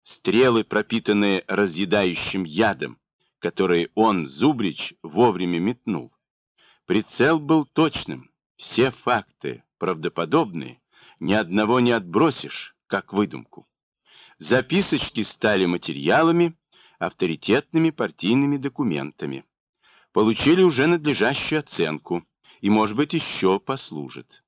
стрелы, пропитанные разъедающим ядом, который он, Зубрич, вовремя метнул. Прицел был точным, все факты правдоподобные, ни одного не отбросишь, как выдумку. Записочки стали материалами, авторитетными партийными документами. Получили уже надлежащую оценку и, может быть, еще послужат.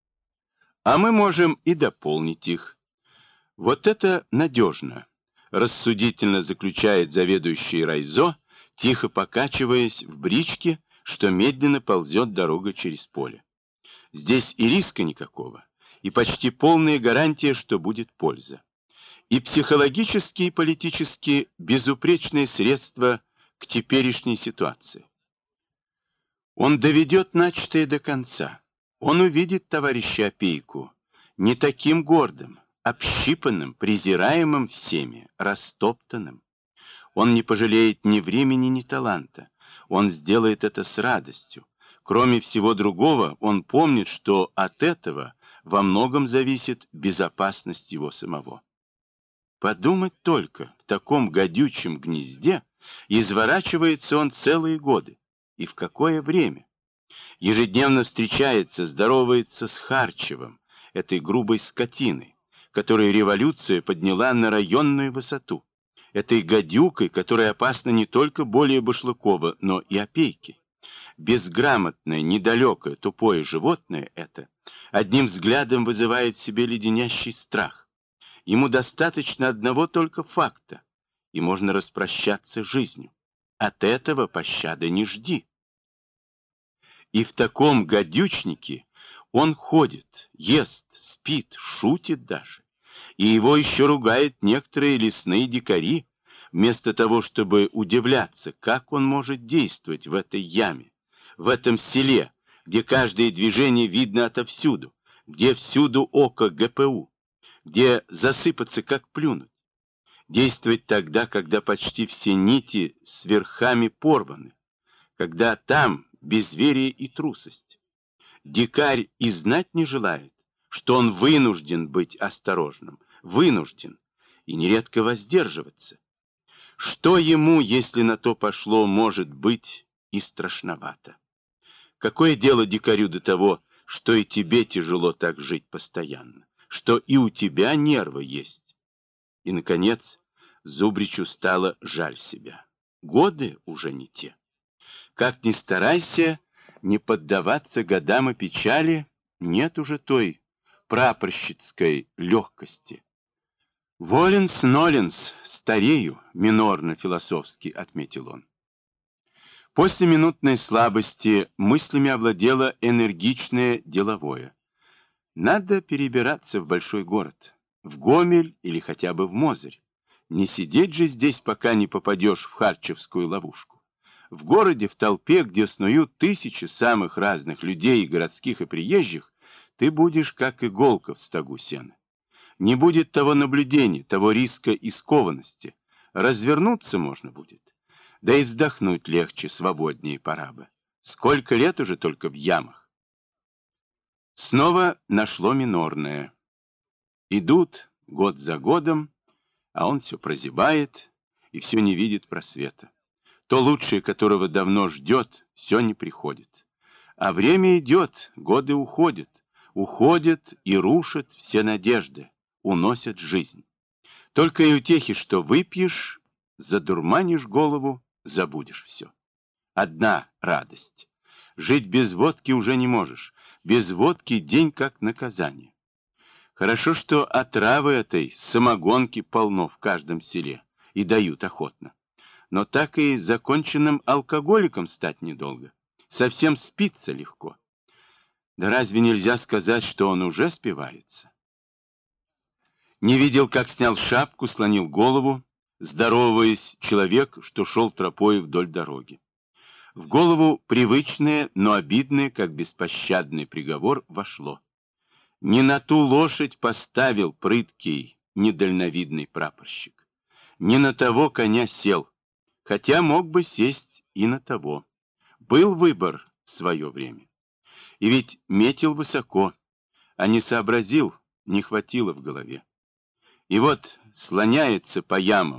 А мы можем и дополнить их. Вот это надежно, рассудительно заключает заведующий райзо, тихо покачиваясь в бричке, что медленно ползет дорога через поле. Здесь и риска никакого, и почти полная гарантия, что будет польза. И психологически, и политически безупречные средства к теперешней ситуации. Он доведет начатое до конца. Он увидит товарища Опейку не таким гордым, общипанным, презираемым всеми, растоптанным. Он не пожалеет ни времени, ни таланта. Он сделает это с радостью. Кроме всего другого, он помнит, что от этого во многом зависит безопасность его самого. Подумать только, в таком гадючем гнезде изворачивается он целые годы. И в какое время? Ежедневно встречается, здоровается с Харчевым, этой грубой скотиной, которую революция подняла на районную высоту, этой гадюкой, которая опасна не только более Башлыкова, но и Опейки. Безграмотное, недалекое, тупое животное это одним взглядом вызывает в себе леденящий страх. Ему достаточно одного только факта, и можно распрощаться с жизнью. От этого пощады не жди. И в таком гадючнике он ходит, ест, спит, шутит даже. И его еще ругают некоторые лесные дикари, вместо того, чтобы удивляться, как он может действовать в этой яме, в этом селе, где каждое движение видно отовсюду, где всюду око ГПУ, где засыпаться как плюнуть. Действовать тогда, когда почти все нити с верхами порваны, когда там безверие и трусость. Дикарь и знать не желает, что он вынужден быть осторожным, вынужден, и нередко воздерживаться. Что ему, если на то пошло, может быть и страшновато? Какое дело дикарю до того, что и тебе тяжело так жить постоянно, что и у тебя нервы есть? И, наконец, Зубричу стало жаль себя. Годы уже не те. Как ни старайся, не поддаваться годам и печали, нет уже той прапорщицкой легкости. «Воленс-ноленс, старею», — минорно-философски отметил он. После минутной слабости мыслями овладело энергичное деловое. Надо перебираться в большой город, в Гомель или хотя бы в Мозырь. Не сидеть же здесь, пока не попадешь в харчевскую ловушку. В городе, в толпе, где снуют тысячи самых разных людей, городских и приезжих, ты будешь как иголка в стогу сена. Не будет того наблюдения, того риска и скованности. Развернуться можно будет. Да и вздохнуть легче, свободнее пора бы. Сколько лет уже только в ямах. Снова нашло минорное. Идут год за годом, а он все прозябает и все не видит просвета. То лучшее, которого давно ждет, все не приходит. А время идет, годы уходят. Уходят и рушат все надежды, уносят жизнь. Только и утехи, что выпьешь, задурманишь голову, забудешь все. Одна радость. Жить без водки уже не можешь. Без водки день как наказание. Хорошо, что отравы этой самогонки полно в каждом селе и дают охотно. Но так и законченным алкоголиком стать недолго. Совсем спится легко. Да разве нельзя сказать, что он уже спивается? Не видел, как снял шапку, слонил голову, здороваясь, человек, что шел тропой вдоль дороги. В голову привычное, но обидное, как беспощадный приговор, вошло. Не на ту лошадь поставил прыткий, недальновидный прапорщик. Не на того коня сел, хотя мог бы сесть и на того. Был выбор в свое время. И ведь метил высоко, а не сообразил, не хватило в голове. И вот слоняется по ямам,